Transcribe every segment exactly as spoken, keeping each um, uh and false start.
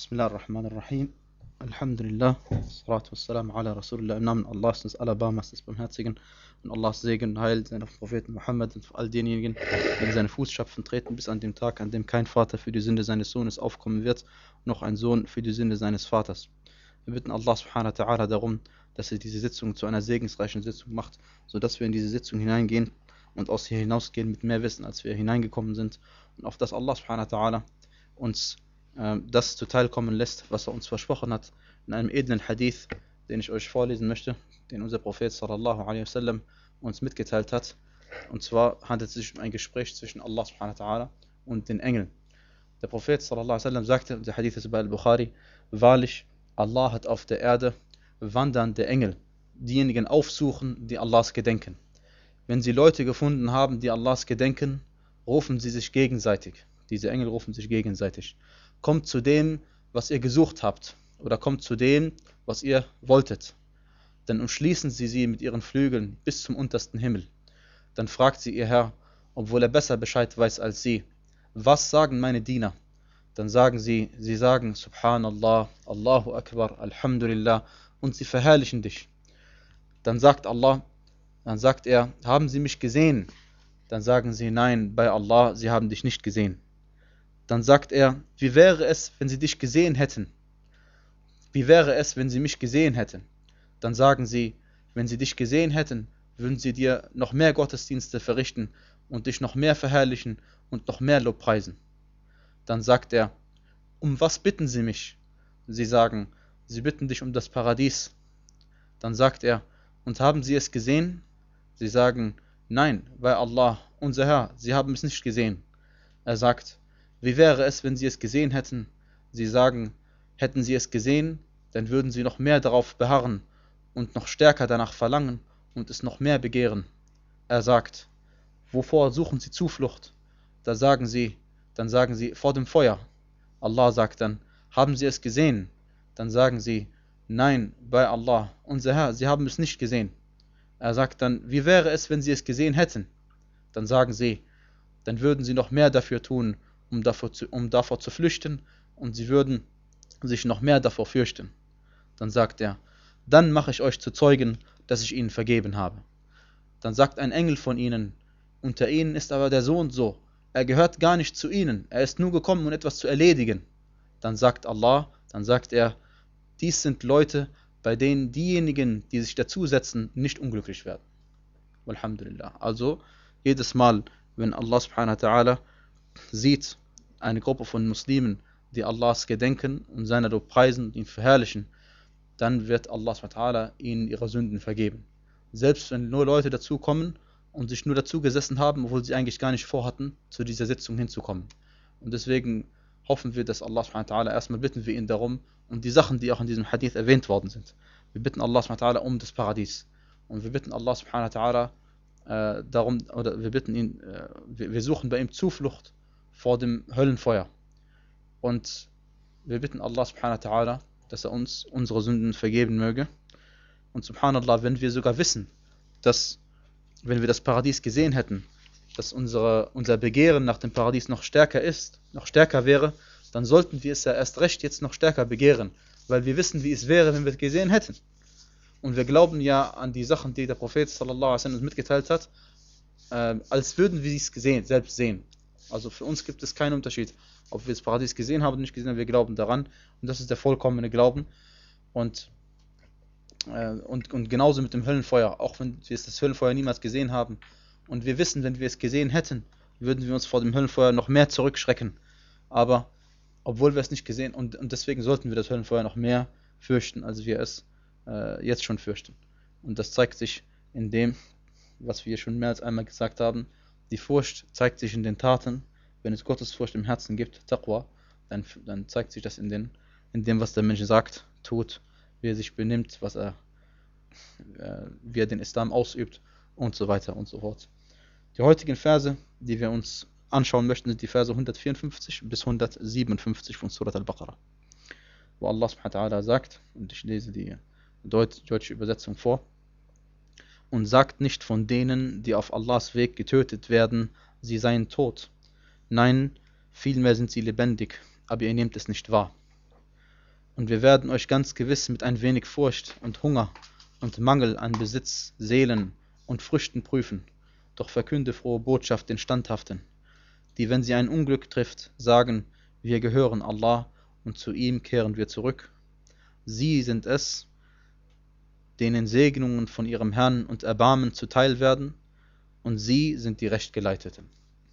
Bismillah ar-Rahman ar-Rahim. Alhamdulillah. Salatu wassalam ala Rasulullah. Im Namen Allahs, des Alabamas, des Barmherzigen. Und Allahs Segen und Heil seinen Propheten Muhammad und für all denjenigen, die in seine Fußstapfen treten, bis an dem Tag, an dem kein Vater für die Sünde seines Sohnes aufkommen wird, noch ein Sohn für die Sünde seines Vaters. Wir bitten Allah subhanahu wa ta'ala darum, dass er diese Sitzung zu einer segensreichen Sitzung macht, sodass wir in diese Sitzung hineingehen und aus hier hinausgehen mit mehr Wissen, als wir hineingekommen sind. Und auf das Allah subhanahu wa ta'ala uns äh, das zuteilkommen lässt, was er uns versprochen hat, in einem edlen Hadith, den ich euch vorlesen möchte, den unser Prophet sallallahu alaihi wasallam uns mitgeteilt hat. Und zwar handelt es sich um ein Gespräch zwischen Allah subhanahu wa ta'ala und den Engeln. Der Prophet sallallahu alaihi wasallam sagte, der Hadith ist bei Al-Bukhari, wahrlich, Allah hat auf der Erde wandernde Engel, diejenigen aufsuchen, die Allahs gedenken. Wenn sie Leute gefunden haben, die Allahs gedenken, rufen sie sich gegenseitig. Diese Engel rufen sich gegenseitig. Kommt zu dem, was ihr gesucht habt, oder kommt zu dem, was ihr wolltet. Dann umschließen sie sie mit ihren Flügeln bis zum untersten Himmel. Dann fragt sie ihr Herr, obwohl er besser Bescheid weiß als sie, was sagen meine Diener? Dann sagen sie, sie sagen Subhanallah, Allahu Akbar, Alhamdulillah, und sie verherrlichen dich. Dann sagt Allah, dann sagt er, haben sie mich gesehen? Dann sagen sie, nein, bei Allah, sie haben dich nicht gesehen. Dann sagt er, wie wäre es, wenn sie dich gesehen hätten? Wie wäre es, wenn sie mich gesehen hätten? Dann sagen sie, wenn sie dich gesehen hätten, würden sie dir noch mehr Gottesdienste verrichten und dich noch mehr verherrlichen und noch mehr Lob preisen. Dann sagt er, um was bitten sie mich? Sie sagen, sie bitten dich um das Paradies. Dann sagt er, und haben sie es gesehen? Sie sagen, nein, bei Allah, unser Herr, sie haben es nicht gesehen. Er sagt, wie wäre es, wenn sie es gesehen hätten? Sie sagen, hätten sie es gesehen, dann würden sie noch mehr darauf beharren und noch stärker danach verlangen und es noch mehr begehren. Er sagt, wovor suchen sie Zuflucht? Da sagen sie, dann sagen sie, vor dem Feuer. Allah sagt dann, haben sie es gesehen? Dann sagen sie, nein, bei Allah, unser Herr, sie haben es nicht gesehen. Er sagt dann, wie wäre es, wenn sie es gesehen hätten? Dann sagen sie, dann würden sie noch mehr dafür tun, um davor zu, um davor zu flüchten, und sie würden sich noch mehr davor fürchten. Dann sagt er, dann mache ich euch zu Zeugen, dass ich ihnen vergeben habe. Dann sagt ein Engel von ihnen, unter ihnen ist aber der so und so, er gehört gar nicht zu ihnen, er ist nur gekommen, um etwas zu erledigen. Dann sagt Allah, dann sagt er, dies sind Leute, bei denen diejenigen, die sich dazusetzen, nicht unglücklich werden. Alhamdulillah. Also, jedes Mal, wenn Allah subhanahu wa ta'ala sieht, eine Gruppe von Muslimen, die Allahs gedenken und seiner Lob preisen und ihn verherrlichen, dann wird Allah subhanahu wa ta'ala ihnen ihre Sünden vergeben. Selbst wenn nur Leute dazukommen und sich nur dazu gesessen haben, obwohl sie eigentlich gar nicht vorhatten, zu dieser Sitzung hinzukommen. Und deswegen hoffen wir, dass Allah subhanahu wa ta'ala, erstmal bitten wir ihn darum, und die Sachen, die auch in diesem Hadith erwähnt worden sind. Wir bitten Allah subhanahu wa ta'ala um das Paradies. Und wir bitten Allah subhanahu wa ta'ala äh, darum, oder wir bitten ihn, äh, wir, wir suchen bei ihm Zuflucht vor dem Höllenfeuer. Und wir bitten Allah subhanahu wa ta'ala, dass er uns unsere Sünden vergeben möge. Und subhanallah, wenn wir sogar wissen, dass, wenn wir das Paradies gesehen hätten, dass unsere, unser Begehren nach dem Paradies noch stärker ist, noch stärker wäre, dann sollten wir es ja erst recht jetzt noch stärker begehren, weil wir wissen, wie es wäre, wenn wir es gesehen hätten. Und wir glauben ja an die Sachen, die der Prophet sallallahu alaihi wasallam mitgeteilt hat, äh, als würden wir es gesehen, selbst sehen. Also für uns gibt es keinen Unterschied, ob wir das Paradies gesehen haben oder nicht gesehen haben, wir glauben daran. Und das ist der vollkommene Glauben. Und, äh, und, und genauso mit dem Höllenfeuer, auch wenn wir das Höllenfeuer niemals gesehen haben. Und wir wissen, wenn wir es gesehen hätten, würden wir uns vor dem Höllenfeuer noch mehr zurückschrecken. Aber obwohl wir es nicht gesehen, und, und deswegen sollten wir das Höllenfeuer noch mehr fürchten, als wir es äh, jetzt schon fürchten. Und das zeigt sich in dem, was wir schon mehr als einmal gesagt haben. Die Furcht zeigt sich in den Taten. Wenn es Gottesfurcht im Herzen gibt, Taqwa, dann, dann zeigt sich das in, den, in dem, was der Mensch sagt, tut, wie er sich benimmt, was er, äh, wie er den Islam ausübt und so weiter und so fort. Die heutigen Verse, die wir uns anschauen möchten, sind die Verse hundertvierundfünfzig bis hundertsiebenundfünfzig von Surat al-Baqarah, wo Allah subhanahu wa ta'ala sagt, und ich lese die deutsche Übersetzung vor, und sagt nicht von denen, die auf Allahs Weg getötet werden, sie seien tot. Nein, vielmehr sind sie lebendig, aber ihr nehmt es nicht wahr. Und wir werden euch ganz gewiss mit ein wenig Furcht und Hunger und Mangel an Besitz, Seelen und Früchten prüfen. Doch verkünde frohe Botschaft den Standhaften, die, wenn sie ein Unglück trifft, sagen, wir gehören Allah und zu ihm kehren wir zurück. Sie sind es, denen Segnungen von ihrem Herrn und Erbarmen zuteil werden, und sie sind die Rechtgeleiteten.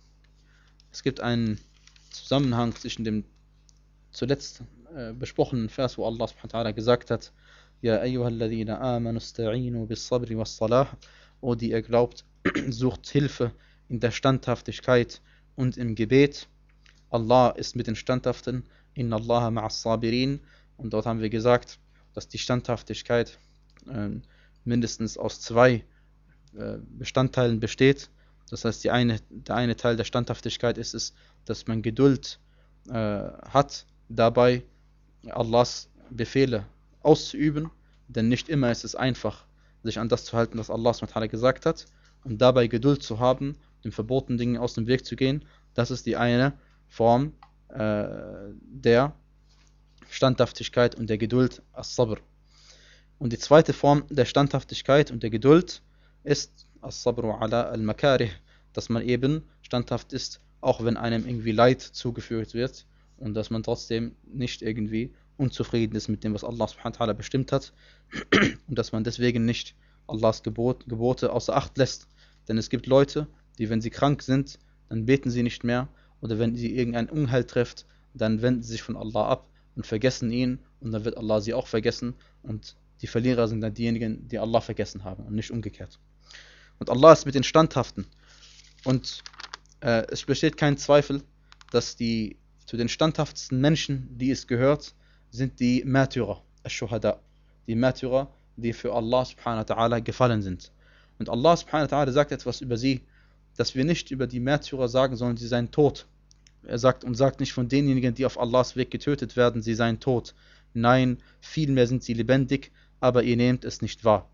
Es gibt einen Zusammenhang zwischen dem zuletzt äh, besprochenen Vers, wo Allah subhanahu wa ta'ala gesagt hat, Ja ayyuhalladhina amanu sta'inu bis sabri was salah, O die ihr glaubt, sucht Hilfe in der Standhaftigkeit und im Gebet. Allah ist mit den Standhaften, inna Allaha ma'as sabirin. Und dort haben wir gesagt, dass die Standhaftigkeit äh, mindestens aus zwei äh, Bestandteilen besteht. Das heißt, die eine, der eine Teil der Standhaftigkeit ist es, dass man Geduld äh, hat, dabei Allahs Befehle auszuüben, denn nicht immer ist es einfach, sich an das zu halten, was Allah subhanahu wa ta'ala gesagt hat, und dabei Geduld zu haben, den verbotenen Dingen aus dem Weg zu gehen. Das ist die eine Form äh, der Standhaftigkeit und der Geduld, As-Sabr. Und die zweite Form der Standhaftigkeit und der Geduld ist As-Sabru ala al-Makarih, dass man eben standhaft ist, auch wenn einem irgendwie Leid zugefügt wird, und dass man trotzdem nicht irgendwie unzufrieden ist mit dem, was Allah subhanahu wa ta'ala bestimmt hat, und dass man deswegen nicht Allahs Gebot, Gebote außer Acht lässt. Denn es gibt Leute, die, wenn sie krank sind, dann beten sie nicht mehr, oder wenn sie irgendein Unheil trifft, dann wenden sie sich von Allah ab und vergessen ihn, und dann wird Allah sie auch vergessen, und die Verlierer sind dann diejenigen, die Allah vergessen haben und nicht umgekehrt. Und Allah ist mit den Standhaften. Und äh, es besteht kein Zweifel, dass die zu den standhaftesten Menschen, die es gehört, sind die Märtyrer, Ash-Shuhada, die Märtyrer, die für Allah subhanahu wa ta'ala gefallen sind. Und Allah subhanahu wa ta'ala sagt etwas über sie, dass wir nicht über die Märtyrer sagen sollen, sie seien tot. Er sagt und sagt nicht von denjenigen, die auf Allahs Weg getötet werden, sie seien tot. Nein, vielmehr sind sie lebendig, aber ihr nehmt es nicht wahr.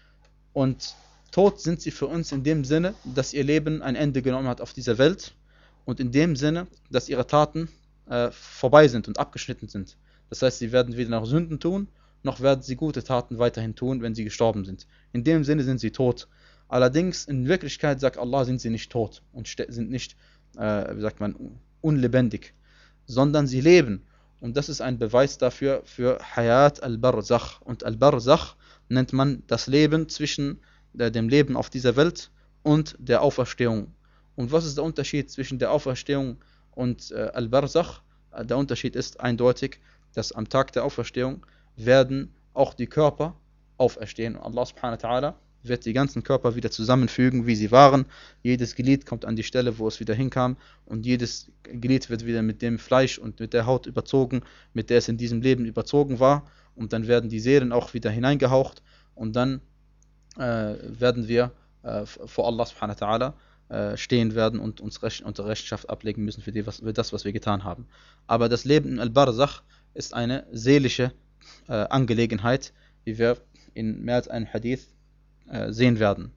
Und tot sind sie für uns in dem Sinne, dass ihr Leben ein Ende genommen hat auf dieser Welt, und in dem Sinne, dass ihre Taten äh, vorbei sind und abgeschnitten sind. Das heißt, sie werden weder noch Sünden tun, noch werden sie gute Taten weiterhin tun, wenn sie gestorben sind. In dem Sinne sind sie tot. Allerdings, in Wirklichkeit, sagt Allah, sind sie nicht tot und sind nicht, äh, wie sagt man, unlebendig, sondern sie leben. Und das ist ein Beweis dafür, für Hayat al-Barzakh. Und al-Barzakh nennt man das Leben zwischen äh, dem Leben auf dieser Welt und der Auferstehung. Und was ist der Unterschied zwischen der Auferstehung und äh, al-Barzakh? Der Unterschied ist eindeutig, dass am Tag der Auferstehung werden auch die Körper auferstehen. Und Allah subhanahu wa ta'ala wird die ganzen Körper wieder zusammenfügen, wie sie waren. Jedes Glied kommt an die Stelle, wo es wieder hinkam, und jedes Glied wird wieder mit dem Fleisch und mit der Haut überzogen, mit der es in diesem Leben überzogen war, und dann werden die Seelen auch wieder hineingehaucht, und dann äh, werden wir äh, vor Allah subhanahu wa ta'ala äh, stehen werden und uns Recht, unsere Rechenschaft ablegen müssen für, die, was, für das, was wir getan haben. Aber das Leben in Al-Barzakh ist eine seelische äh, Angelegenheit, wie wir in mehr als einem Hadith äh, sehen werden.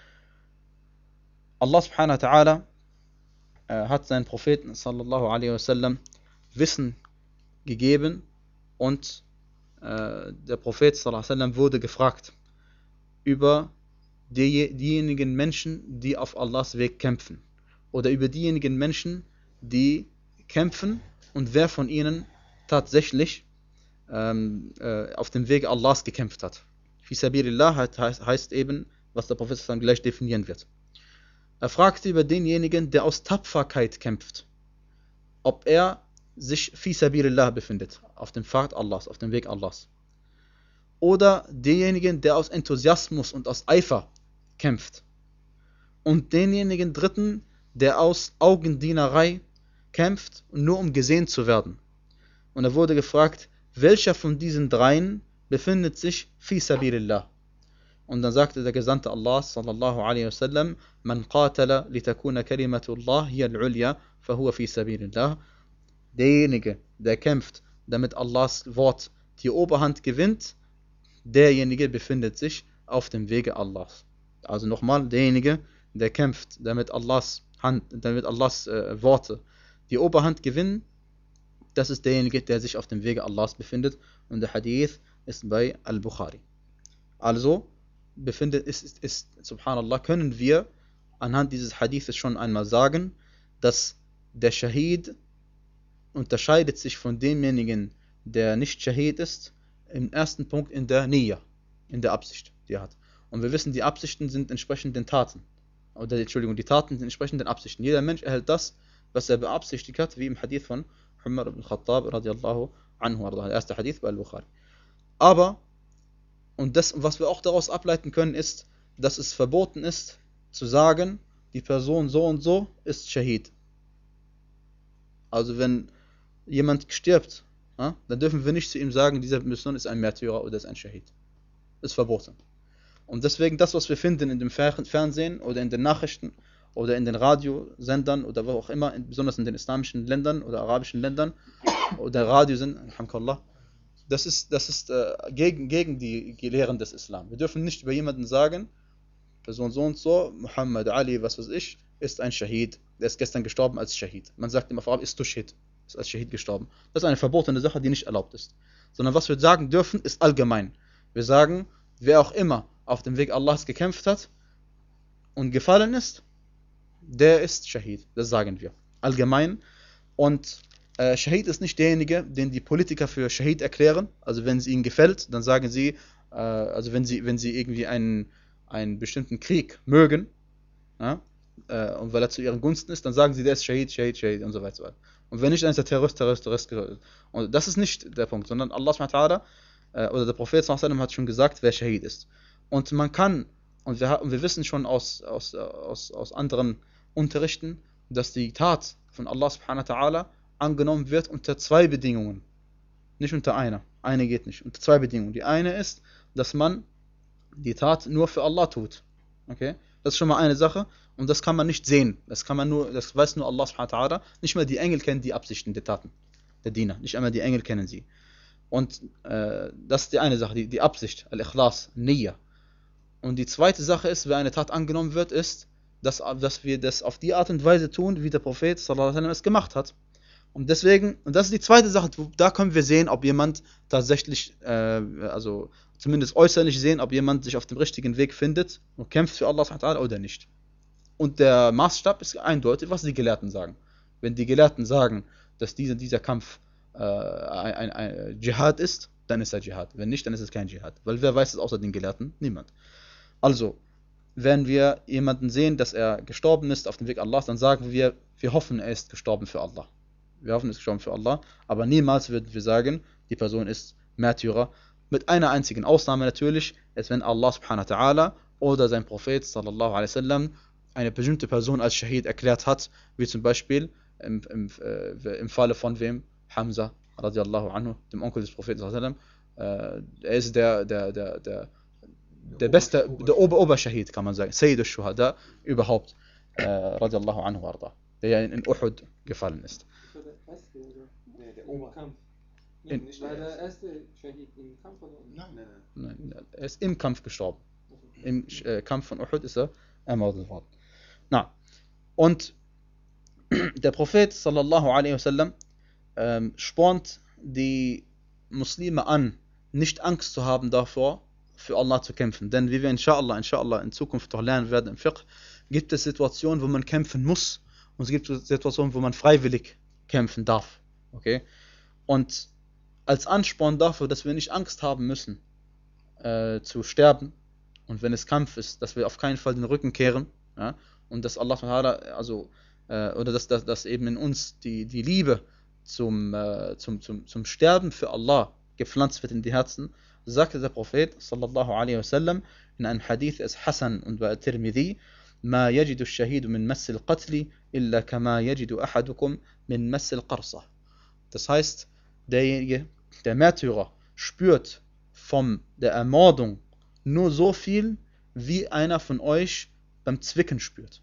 Allah subhanahu wa ta'ala äh, hat seinen Propheten sallallahu alaihi wasallam Wissen gegeben, und äh, der Prophet sallallahu alaihi wasallam wurde gefragt über die, diejenigen Menschen, die auf Allahs Weg kämpfen, oder über diejenigen Menschen, die kämpfen, und wer von ihnen tatsächlich ähm, äh, auf dem Weg Allahs gekämpft hat. Fi sabilillah heißt, heißt eben, was der Prophet dann gleich definieren wird. Er fragte über denjenigen, der aus Tapferkeit kämpft, ob er sich fi sabilillah befindet, auf dem Pfad Allahs, auf dem Weg Allahs. Oder denjenigen, der aus Enthusiasmus und aus Eifer kämpft. Und denjenigen dritten, der aus Augendienerei kämpft, nur um gesehen zu werden. Und er wurde gefragt, welcher von diesen dreien befindet sich fi sabilillah? Und dann sagte der Gesandte Allah sallallahu alaihi wasallam, man qatala litakuna kalimatullah hiya al-ulya fahuwa fi sabilillah. Derjenige, der kämpft, damit Allahs Wort die Oberhand gewinnt, derjenige befindet sich auf dem Wege Allahs. Also nochmal, derjenige, der kämpft, damit Allahs Hand, damit Allahs äh, Worte die Oberhand gewinnen, das ist derjenige, der sich auf dem Wege Allahs befindet. Und der Hadith ist bei Al-Bukhari. Also befindet, ist, ist, ist, subhanallah, können wir anhand dieses Hadithes schon einmal sagen, dass der Shahid unterscheidet sich von demjenigen, der nicht Shahid ist, im ersten Punkt in der Niyya, in der Absicht, die er hat. Und wir wissen, die Absichten sind entsprechend den Taten. Oder, Entschuldigung, die Taten sind entsprechend den Absichten. Jeder Mensch erhält das, was er beabsichtigt hat, wie im Hadith von Umar ibn Khattab radiallahu anhu, der erste Hadith bei Al-Bukhari. Aber, und das, was wir auch daraus ableiten können, ist, dass es verboten ist, zu sagen, die Person so und so ist Shahid. Also wenn jemand stirbt, ja, dann dürfen wir nicht zu ihm sagen, diese Person ist ein Märtyrer oder ist ein Shahid. Ist verboten. Und deswegen das, was wir finden in dem Fernsehen oder in den Nachrichten oder in den Radiosendern oder wo auch immer, besonders in den islamischen Ländern oder arabischen Ländern oder Radiosendern, alhamdulillah, das ist, das ist äh, gegen, gegen die Lehren des Islam. Wir dürfen nicht über jemanden sagen, Person so und so, Muhammad Ali, was weiß ich, ist ein Shahid, der ist gestern gestorben als Shahid. Man sagt ihm auf Arabisch, ist Tushhid, ist als Shahid gestorben. Das ist eine verbotene Sache, die nicht erlaubt ist. Sondern was wir sagen dürfen, ist allgemein. Wir sagen, wer auch immer auf dem Weg Allahs gekämpft hat und gefallen ist, der ist Shahid. Das sagen wir. Allgemein. Und äh, Shahid ist nicht derjenige, den die Politiker für Shahid erklären. Also wenn es ihnen gefällt, dann sagen sie, äh, also wenn sie, wenn sie irgendwie einen, einen bestimmten Krieg mögen, ja, äh, und weil er zu ihren Gunsten ist, dann sagen sie, der ist Shahid, Shahid, Shahid und so weiter. Und wenn nicht, dann ist der Terrorist, Terrorist, Terrorist. Und das ist nicht der Punkt, sondern Allah subhanahu wa ta'ala äh, oder der Prophet sallallahu alaihi wasallam hat schon gesagt, wer Shahid ist. Und man kann, und wir, und wir wissen schon aus, aus, aus, aus anderen Unterrichten, dass die Tat von Allah subhanahu wa ta'ala angenommen wird unter zwei Bedingungen. Nicht unter einer. Eine geht nicht. Unter zwei Bedingungen. Die eine ist, dass man die Tat nur für Allah tut. Okay? Das ist schon mal eine Sache. Und das kann man nicht sehen. Das kann man nur, das weiß nur Allah subhanahu wa ta'ala. Nicht mal die Engel kennen die Absichten der Taten. Der Diener. Nicht einmal die Engel kennen sie. Und äh, das ist die eine Sache, die, die Absicht. Al-Ikhlas, Niyya. Und die zweite Sache ist, wenn eine Tat angenommen wird, ist, dass, dass wir das auf die Art und Weise tun, wie der Prophet sallallahu alaihi wasallam es gemacht hat. Und deswegen, und das ist die zweite Sache, da können wir sehen, ob jemand tatsächlich, äh, also zumindest äußerlich sehen, ob jemand sich auf dem richtigen Weg findet und kämpft für Allah subhanahu wa ta'ala oder nicht. Und der Maßstab ist eindeutig, was die Gelehrten sagen. Wenn die Gelehrten sagen, dass dieser, dieser Kampf äh, ein, ein, ein Dschihad ist, dann ist er Dschihad. Wenn nicht, dann ist es kein Dschihad. Weil wer weiß es außer den Gelehrten? Niemand. Also, wenn wir jemanden sehen, dass er gestorben ist auf dem Weg Allahs, dann sagen wir, wir hoffen, er ist gestorben für Allah. Wir hoffen, er ist gestorben für Allah, aber niemals würden wir sagen, die Person ist Märtyrer. Mit einer einzigen Ausnahme natürlich, ist wenn Allah subhanahu wa ta'ala oder sein Prophet sallallahu alaihi wasallam eine bestimmte Person als Shahid erklärt hat, wie zum Beispiel im, im, äh, im Falle von wem? Hamza radiallahu anhu, dem Onkel des Propheten sallallahu alaihi wasallam. Äh, er ist der, der, der, der der beste, der Ober-Ober-Shahid, kann man sagen, Sayyid al-Shuhada überhaupt, äh, radiallahu anhu warda, der ja in, in Uhud gefallen ist. So der erste, oder? Nee, der Oberkampf. In, Nicht war der erste Shahid im Kampf oder? Nein, nein, nein. Nein, er ist im Kampf gestorben. Im äh, Kampf von Uhud ist er ermordet worden. Na, und der Prophet sallallahu alaihi wasallam ähm, spornt die Muslime an, nicht Angst zu haben davor, für Allah zu kämpfen. Denn wie wir inshallah, inshallah in Zukunft doch lernen werden im Fiqh, gibt es Situationen, wo man kämpfen muss und es gibt Situationen, wo man freiwillig kämpfen darf. Okay? Und als Ansporn dafür, dass wir nicht Angst haben müssen, äh, zu sterben und wenn es Kampf ist, dass wir auf keinen Fall den Rücken kehren, ja? Und dass Allah also äh, oder dass, dass, dass eben in uns die, die Liebe zum, äh, zum, zum, zum Sterben für Allah gepflanzt wird in die Herzen, sagte der Prophet sallallahu alaihi wasallam in einem Hadith, es Hassan und bei Tirmidhi, ما يجد الشهيد من مس القتل إلا كما يجد أحدكم من مس القرصة. Das heißt, derjenige, der Märtyrer spürt von der Ermordung nur so viel, wie einer von euch beim Zwicken spürt.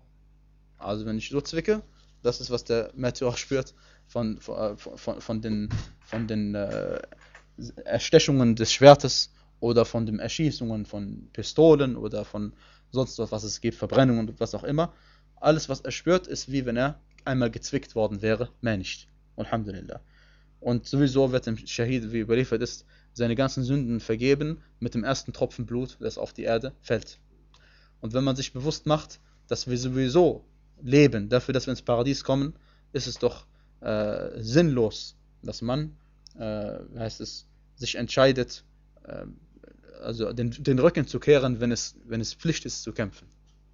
Also wenn ich so zwicke, das ist, was der Märtyrer spürt von, von, von, von den, von den äh, Erstechungen des Schwertes oder von den Erschießungen von Pistolen oder von sonst was, was es gibt, Verbrennungen und was auch immer. Alles, was er spürt, ist wie wenn er einmal gezwickt worden wäre, mehr nicht. Alhamdulillah. Und sowieso wird dem Schahid, wie überliefert ist, seine ganzen Sünden vergeben mit dem ersten Tropfen Blut, das auf die Erde fällt. Und wenn man sich bewusst macht, dass wir sowieso leben, dafür, dass wir ins Paradies kommen, ist es doch äh, sinnlos, dass man, äh, wie heißt es, sich entscheidet, äh, also den, den Rücken zu kehren, wenn es, wenn es Pflicht ist zu kämpfen.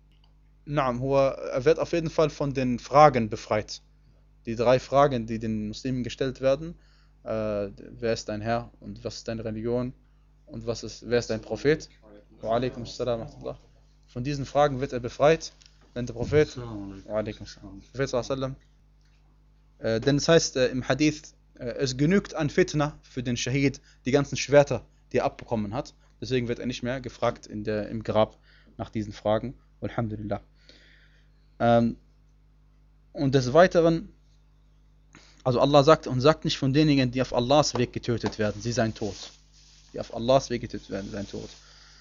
Naam, er wird auf jeden Fall von den Fragen befreit. Die drei Fragen, die den Muslimen gestellt werden, äh, wer ist dein Herr und was ist deine Religion und was ist, wer ist dein Prophet? Wa alaikum assalam wa rahmatullah. Von diesen Fragen wird er befreit, wenn der Prophet, wa alaikum assalam, Prophet sallallahu alaihi wasallam, äh, denn es heißt äh, im Hadith, äh, es genügt an Fitna für den Shahid, die ganzen Schwerter, die er abbekommen hat. Deswegen wird er nicht mehr gefragt in der, im Grab nach diesen Fragen. Alhamdulillah. Ähm, und des Weiteren, also Allah sagt und sagt nicht von denjenigen, die auf Allahs Weg getötet werden, sie seien tot. Die auf Allahs Weg getötet werden, seien tot.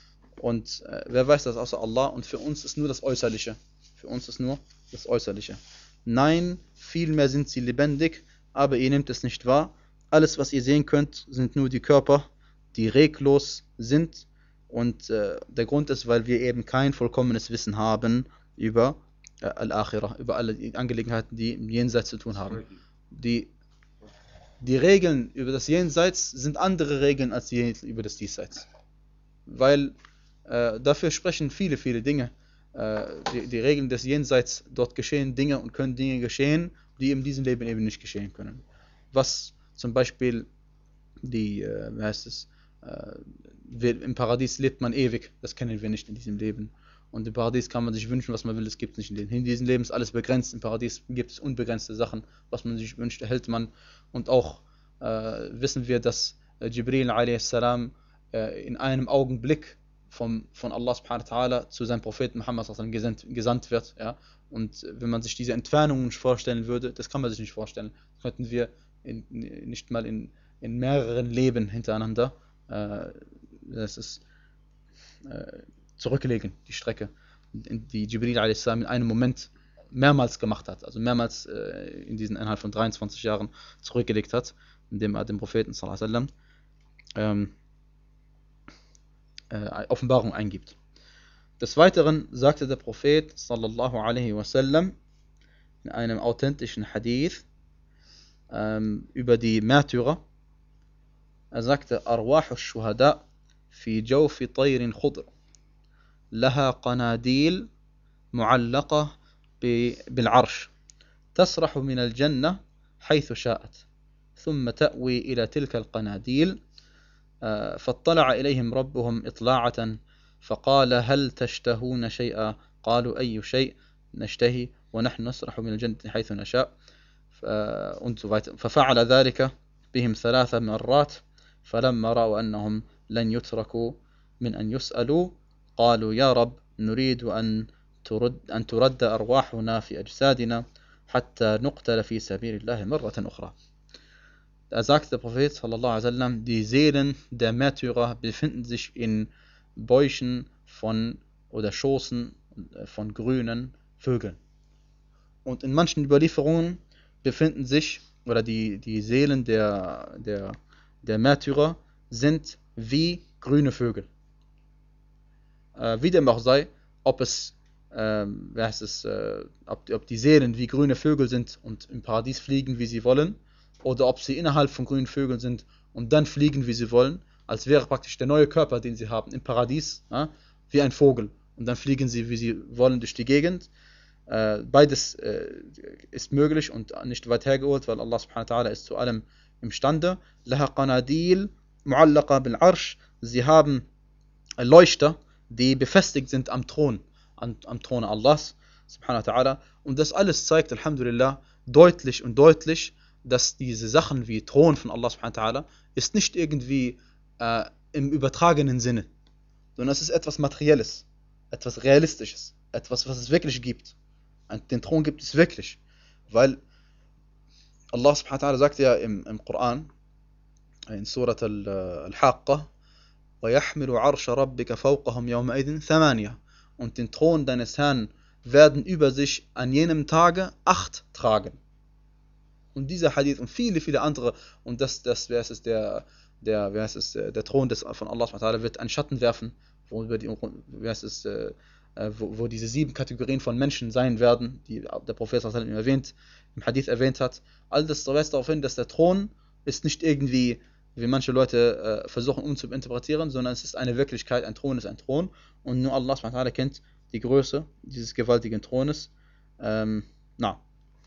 Und äh, wer weiß das außer Allah? Und für uns ist nur das Äußerliche. Für uns ist nur das Äußerliche. Nein, vielmehr sind sie lebendig, aber ihr nehmt es nicht wahr. Alles, was ihr sehen könnt, sind nur die Körper, die reglos sind. Und äh, der Grund ist, weil wir eben kein vollkommenes Wissen haben über äh, Al-Akhirah, über alle Angelegenheiten, die im Jenseits zu tun haben. Die, die Regeln über das Jenseits sind andere Regeln als die über das Diesseits. Weil äh, dafür sprechen viele, viele Dinge. Äh, die, die Regeln des Jenseits, dort geschehen Dinge und können Dinge geschehen, die in diesem Leben eben nicht geschehen können. Was zum Beispiel die, äh, wie heißt es, äh, wir, im Paradies lebt man ewig, das kennen wir nicht in diesem Leben. Und im Paradies kann man sich wünschen, was man will, es gibt es nicht in diesem Leben. In diesem Leben ist alles begrenzt, im Paradies gibt es unbegrenzte Sachen, was man sich wünscht, erhält man. Und auch äh, wissen wir, dass äh, Jibril a s. Äh, in einem Augenblick vom, von Allah subhanahu wa ta'ala zu seinem Propheten Muhammad gesandt, gesandt wird. Ja? Und wenn man sich diese Entfernungen nicht vorstellen würde, das kann man sich nicht vorstellen, könnten wir in, nicht mal in, in mehreren Leben hintereinander äh, das ist, äh, zurücklegen, die Strecke, die Jibril a s. in einem Moment mehrmals gemacht hat, also mehrmals äh, in diesen innerhalb von dreiundzwanzig Jahren zurückgelegt hat, indem er dem Propheten sallallahu alaihi wasallam ähm, äh, Offenbarung eingibt. Des Weiteren sagte der Prophet sallallahu alaihi wasallam in einem authentischen Hadith ähm, über die Märtyrer, er sagte: Arwahu shuhada fi jawfi tayrin khudr لها قناديل معلقة بالعرش تسرح من الجنة حيث شاءت ثم تأوي إلى تلك القناديل فاطلع إليهم ربهم إطلاعة فقال هل تشتهون شيئا قالوا أي شيء نشتهي ونحن نسرح من الجنة حيث نشاء ففعل ذلك بهم ثلاث مرات فلما رأوا أنهم لن يتركوا من أن يسألوا قالوا يا رب نريد أن ترد, أن ترد أرواحنا في أجسادنا حتى نقتل في سبيل الله مرة أخرى. Da sagt der Prophet sallallahu alaihi wasallam, die Seelen der Märtyrer befinden sich in Bäuchen von oder Schoßen von grünen Vögeln. Und in manchen Überlieferungen befinden sich, oder die, die Seelen der, der, der Märtyrer sind wie grüne Vögel. Äh, wie dem auch sei, ob es, äh, wer heißt es, äh, ob, ob die Seelen wie grüne Vögel sind und im Paradies fliegen, wie sie wollen, oder ob sie innerhalb von grünen Vögeln sind und dann fliegen, wie sie wollen, als wäre praktisch der neue Körper, den sie haben im Paradies, ja, wie ein Vogel. Und dann fliegen sie, wie sie wollen, durch die Gegend. Äh, beides äh, ist möglich und nicht weit hergeholt, weil Allah subhanahu wa ta'ala ist zu allem imstande. Laha qanadil mu'allaqa bil arsh. Sie haben Leuchter, die befestigt sind am Thron, am, am Thron Allahs subhanahu wa ta'ala. Und das alles zeigt, Alhamdulillah, deutlich und deutlich, dass diese Sachen wie Thron von Allah subhanahu wa ta'ala ist nicht irgendwie äh, im übertragenen Sinne, sondern es ist etwas Materielles, etwas Realistisches, etwas, was es wirklich gibt. Und den Thron gibt es wirklich, weil Allah subhanahu wa ta'ala sagt ja im, im Koran, in Surat Al-Haqqa, وَيَحْمِلُ عَرْشَ رَبِّكَ فَوْقَهُمْ يَوْمَئِذٍ ثَمَانِيَةٌ. Und den Thron deines Herrn werden über sich an jenem Tage acht tragen. Und dieser Hadith und viele, viele andere, und das, das wer ist es, der, der, wer ist es, der Thron des, von Allah subhanahu wa ta'ala wird einen Schatten werfen, wo, über die, wer ist es, äh, wo, wo diese sieben Kategorien von Menschen sein werden, die der Prophet sallallahu alaihi wasallam erwähnt, im Hadith erwähnt hat. All das weist darauf hin, dass der Thron ist nicht irgendwie, wie manche Leute äh, versuchen umzuinterpretieren, sondern es ist eine Wirklichkeit, ein Thron ist ein Thron und nur Allah subhanahu wa ta'ala kennt die Größe dieses gewaltigen Thrones. Ähm, na.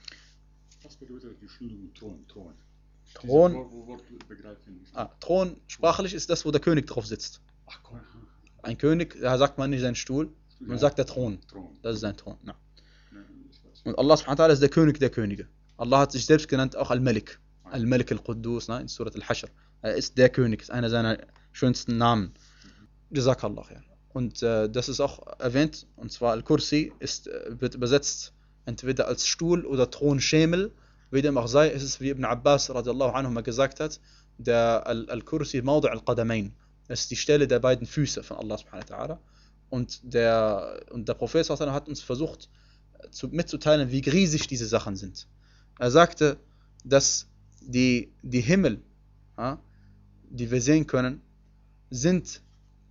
Was bedeutet die Entschuldigung Thron? Thron. Thron, Wort, Wort begreifen nicht. ah, Thron, sprachlich ist das, wo der König drauf sitzt. Ach komm. Ein König, da sagt man nicht seinen Stuhl, man Ja. sagt der Thron. Thron. Das ist sein Thron. Na. Nein, ich weiß. Und Allah subhanahu wa ta'ala ist der König der Könige. Allah hat sich selbst genannt auch Al-Malik. Al-Malik al-Quddus, in Surat Al-Hashr. Er ist der König, ist einer seiner schönsten Namen. Jazakallah. Ja. Und äh, das ist auch erwähnt, und zwar Al-Kursi ist, äh, wird übersetzt entweder als Stuhl oder Thronschemel. Wie dem auch sei, ist es wie Ibn Abbas radiallahu anhu mal gesagt hat, der Al-Kursi Mawdi' al-Qadamain. Das ist die Stelle der beiden Füße von Allah subhanahu wa ta'ala. Und der, und der Prophet sallallahu alaihi wasallam hat uns versucht zu, mitzuteilen, wie riesig diese Sachen sind. Er sagte, dass die, die Himmel, ja, die wir sehen können, sind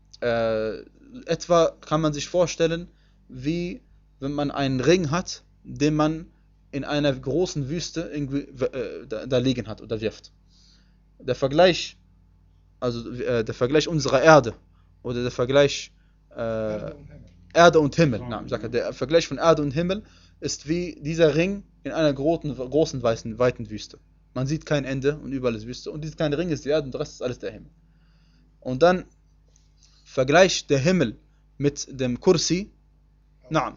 äh, etwa, kann man sich vorstellen, wie wenn man einen Ring hat, den man in einer großen Wüste irgendwie, äh, da, da liegen hat oder wirft. Der Vergleich, also äh, der Vergleich unserer Erde oder der Vergleich äh, Erde und Himmel, na, sag er, der Vergleich von Erde und Himmel ist wie dieser Ring in einer großen, großen weißen, weiten Wüste. Man sieht kein Ende und überall ist Wüste. Und dieser kleine Ring ist die Erde und der Rest ist alles der Himmel. Und dann vergleicht der Himmel mit dem Kursi. Na,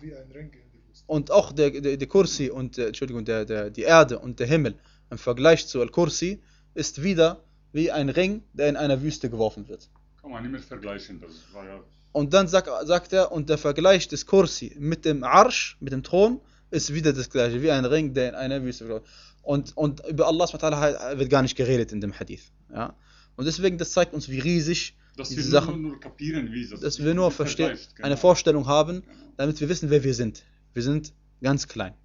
und auch der, der, der Kursi und äh, Entschuldigung, der, der, die Erde und der Himmel im Vergleich zu Al-Kursi ist wieder wie ein Ring, der in einer Wüste geworfen wird. Kann man nicht mehr vergleichen. Das war ja. Und dann sagt, sagt er, und der Vergleich des Kursi mit dem Arsch, mit dem Thron, ist wieder das gleiche, wie ein Ring, der in einer Wüste wird. Und, und über Allah subhanahu wa ta'ala wird gar nicht geredet in dem Hadith. Ja? Und deswegen, das zeigt uns, wie riesig Dass diese wir Sachen, nur, nur kapieren, wie das dass wir nur verstehen, vergleicht, genau. eine Vorstellung haben, Genau. damit wir wissen, wer wir sind. Wir sind ganz klein.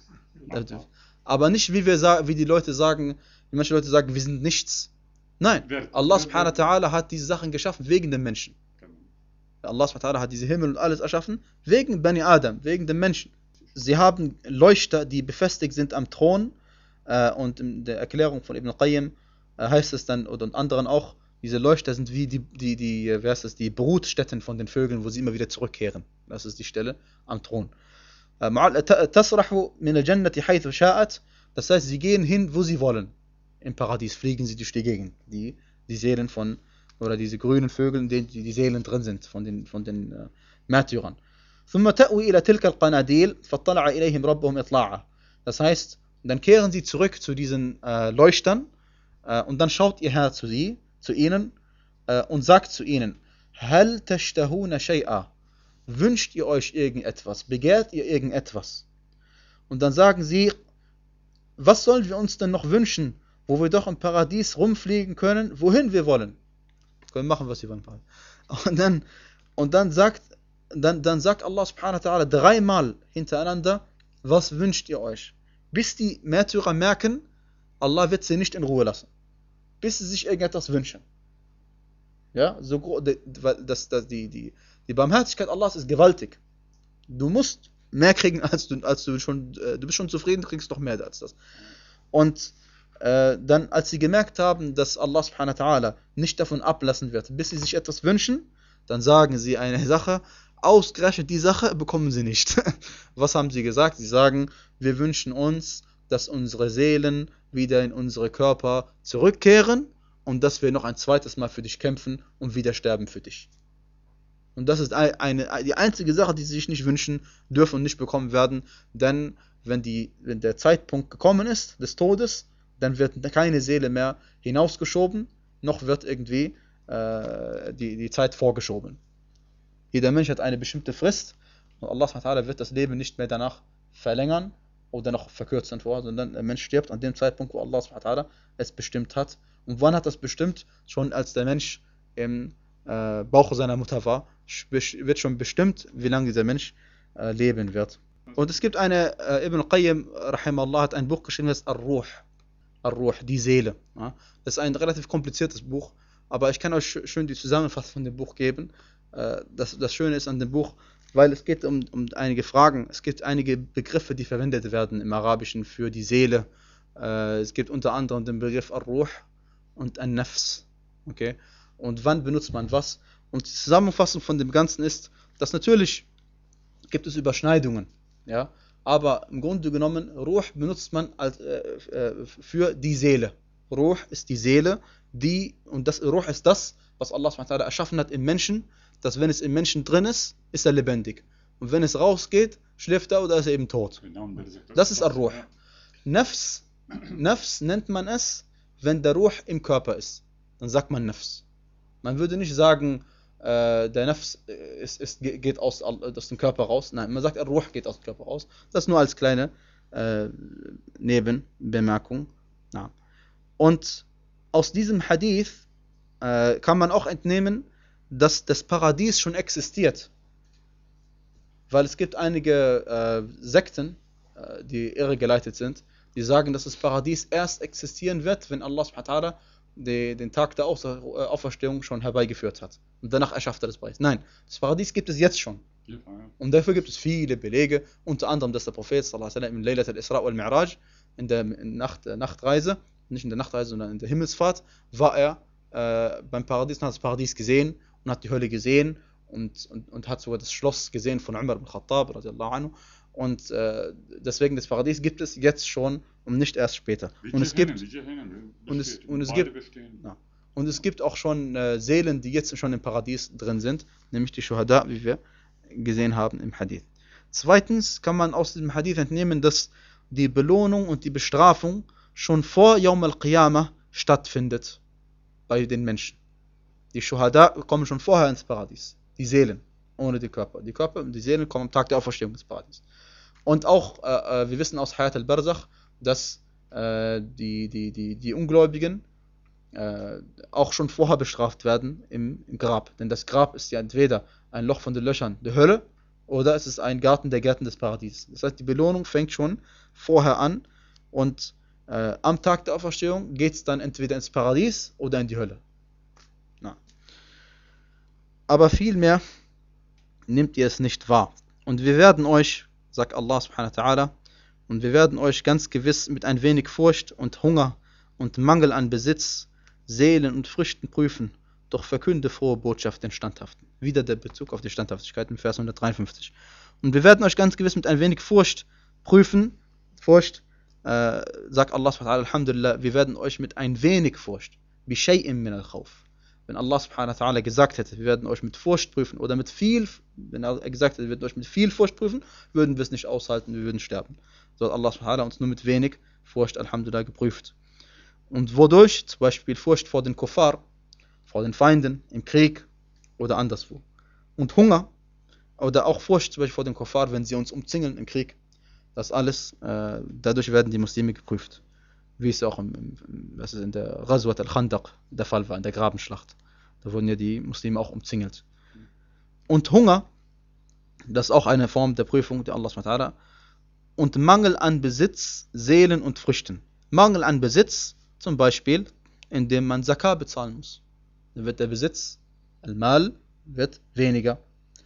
Aber nicht, wie, wir sa- wie die Leute sagen, wie manche Leute sagen, wir sind nichts. Nein, Wer- Allah wer- subhanahu wa ta'ala hat diese Sachen geschaffen wegen den Menschen. Genau. Allah subhanahu wa ta'ala hat diese Himmel und alles erschaffen wegen Bani Adam, wegen den Menschen. Sie haben Leuchter, die befestigt sind am Thron, äh, und in der Erklärung von Ibn Qayyim äh, heißt es dann, oder und anderen auch, diese Leuchter sind wie die, die, die, äh, wer ist das, die Brutstätten von den Vögeln, wo sie immer wieder zurückkehren. Das ist die Stelle am Thron. Äh, مع- ت- تسرح من الجنة حيث شاءت. Das heißt, sie gehen hin, wo sie wollen. Im Paradies fliegen sie durch die Gegend. Die, die Seelen von, oder diese grünen Vögel, in denen die, die Seelen drin sind, von den, von den äh, Märtyrern. ثم تأوي إلى تلك القناديل فاطلع إليهم ربهم إطلاعا. Das heißt, dann kehren sie zurück zu diesen äh, Leuchtern äh, und dann schaut ihr Herr zu sie, zu ihnen äh, und sagt zu ihnen: هل تشتهون شيئا? Wünscht ihr euch irgendetwas? Begehrt ihr irgendetwas? Und dann sagen sie: Was sollen wir uns denn noch wünschen, wo wir doch im Paradies rumfliegen können, wohin wir wollen? Können machen, was wir wollen. Und dann, und dann sagt Dann, dann sagt Allah subhanahu wa ta'ala dreimal hintereinander: Was wünscht ihr euch? Bis die Märtyrer merken, Allah wird sie nicht in Ruhe lassen. Bis sie sich irgendetwas wünschen. Ja, so gro- de- weil das, das, die, die, die Barmherzigkeit Allahs ist gewaltig. Du musst mehr kriegen, als du, als du schon, äh, du bist schon zufrieden, kriegst noch mehr als das. Und äh, dann, als sie gemerkt haben, dass Allah subhanahu wa ta'ala nicht davon ablassen wird, bis sie sich etwas wünschen, dann sagen sie eine Sache: Ausgerechnet die Sache bekommen sie nicht. Was haben sie gesagt? Sie sagen: Wir wünschen uns, dass unsere Seelen wieder in unsere Körper zurückkehren und dass wir noch ein zweites Mal für dich kämpfen und wieder sterben für dich. Und das ist eine, eine, die einzige Sache, die sie sich nicht wünschen dürfen und nicht bekommen werden, denn wenn, die, wenn der Zeitpunkt gekommen ist des Todes, dann wird keine Seele mehr hinausgeschoben, noch wird irgendwie äh, die, die Zeit vorgeschoben. Jeder Mensch hat eine bestimmte Frist und Allah subhanahu wa ta'ala wird das Leben nicht mehr danach verlängern oder noch verkürzen vor, sondern der Mensch stirbt an dem Zeitpunkt, wo Allah subhanahu wa ta'ala es bestimmt hat. Und wann hat das bestimmt? Schon als der Mensch im äh, Bauch seiner Mutter war, wird schon bestimmt, wie lange dieser Mensch äh, leben wird. Und es gibt eine, äh, Ibn Qayyim, rahimahullah, hat ein Buch geschrieben, das heißt Ar-Ruh. Ar-Ruh, die Seele. Ja. Das ist ein relativ kompliziertes Buch, aber ich kann euch schön die Zusammenfassung von dem Buch geben. Das, das Schöne ist an dem Buch, weil es geht um, um einige Fragen, es gibt einige Begriffe, die verwendet werden im Arabischen für die Seele. Es gibt unter anderem den Begriff Ar-Ruh und An-Nafs. Okay? Und wann benutzt man was? Und die Zusammenfassung von dem Ganzen ist, dass natürlich gibt es Überschneidungen, ja, aber im Grunde genommen, Ruh benutzt man als, äh, äh, für die Seele. Ruh ist die Seele, die, und das Ruh ist das, was Allah subhanahu wa ta'ala erschaffen hat im Menschen, dass wenn es im Menschen drin ist, ist er lebendig. Und wenn es rausgeht, schläft er oder ist er eben tot. Das ist Ar-Ruh. Nafs, Nafs nennt man es, wenn der Ruh im Körper ist. Dann sagt man Nafs. Man würde nicht sagen, äh, der Nafs ist, ist, geht aus, aus dem Körper raus. Nein, man sagt, Ar-Ruh geht aus dem Körper raus. Das nur als kleine äh, Nebenbemerkung. Ja. Und aus diesem Hadith äh, kann man auch entnehmen, dass das Paradies schon existiert. Weil es gibt einige äh, Sekten, äh, die irregeleitet sind, die sagen, dass das Paradies erst existieren wird, wenn Allah subhanahu wa ta'ala die, den Tag der Auferstehung schon herbeigeführt hat. Und danach erschafft er das Paradies. Nein, das Paradies gibt es jetzt schon. Ja, ja. Und dafür gibt es viele Belege, unter anderem, dass der Prophet sallallahu alaihi wasallam in Laylat al-Isra wal Mi'raj, in der Nacht, äh, Nachtreise, nicht in der Nachtreise, sondern in der Himmelsfahrt, war er äh, beim Paradies und hat das Paradies gesehen und hat die Hölle gesehen und, und, und hat sogar das Schloss gesehen von Umar ibn Khattab radiallahu anhu. Und äh, deswegen das Paradies gibt es jetzt schon und nicht erst später. Und es gibt und es, und es gibt ja, und es gibt auch schon äh, Seelen, die jetzt schon im Paradies drin sind, nämlich die Shuhada, wie wir gesehen haben im Hadith. Zweitens kann man aus dem Hadith entnehmen, dass die Belohnung und die Bestrafung schon vor Yawm al-Qiyamah stattfindet bei den Menschen. Die Shuhada kommen schon vorher ins Paradies, die Seelen, ohne die Körper. Die Körper und die Seelen kommen am Tag der Auferstehung ins Paradies. Und auch, äh, wir wissen aus Hayat al-Barzakh, dass äh, die, die, die, die Ungläubigen äh, auch schon vorher bestraft werden im, im Grab. Denn das Grab ist ja entweder ein Loch von den Löchern der Hölle oder es ist ein Garten der Gärten des Paradies. Das heißt, die Belohnung fängt schon vorher an und äh, am Tag der Auferstehung geht es dann entweder ins Paradies oder in die Hölle. Na. Aber vielmehr nehmt ihr es nicht wahr. Und wir werden euch, sagt Allah subhanahu wa ta'ala, und wir werden euch ganz gewiss mit ein wenig Furcht und Hunger und Mangel an Besitz, Seelen und Früchten prüfen, doch verkünde frohe Botschaft den Standhaften. Wieder der Bezug auf die Standhaftigkeit im Vers hundertdreiundfünfzig. Und wir werden euch ganz gewiss mit ein wenig Furcht prüfen, Furcht, äh, sagt Allah subhanahu wa ta'ala, Alhamdulillah, wir werden euch mit ein wenig Furcht, bi shay'in min al-khawf. Wenn Allah subhanahu wa ta'ala gesagt hätte, wir werden euch mit Furcht prüfen oder mit viel, wenn er gesagt hätte, wir werden euch mit viel Furcht prüfen, würden wir es nicht aushalten, wir würden sterben. So hat Allah subhanahu wa ta'ala uns nur mit wenig Furcht, Alhamdulillah, geprüft. Und wodurch? Zum Beispiel Furcht vor den Kuffar, vor den Feinden, im Krieg oder anderswo. Und Hunger oder auch Furcht zum Beispiel vor den Kuffar, wenn sie uns umzingeln im Krieg. Das alles, äh, dadurch werden die Muslime geprüft. Wie es auch im, im, was ist in der Ghazwat al-Khandaq der Fall war, in der Grabenschlacht. Da wurden ja die Muslime auch umzingelt. Und Hunger, das ist auch eine Form der Prüfung der Allah subhanahu wa ta'ala. Und Mangel an Besitz, Seelen und Früchten. Mangel an Besitz, zum Beispiel, indem man Zakah bezahlen muss. Dann wird der Besitz, Al-Mal, wird weniger.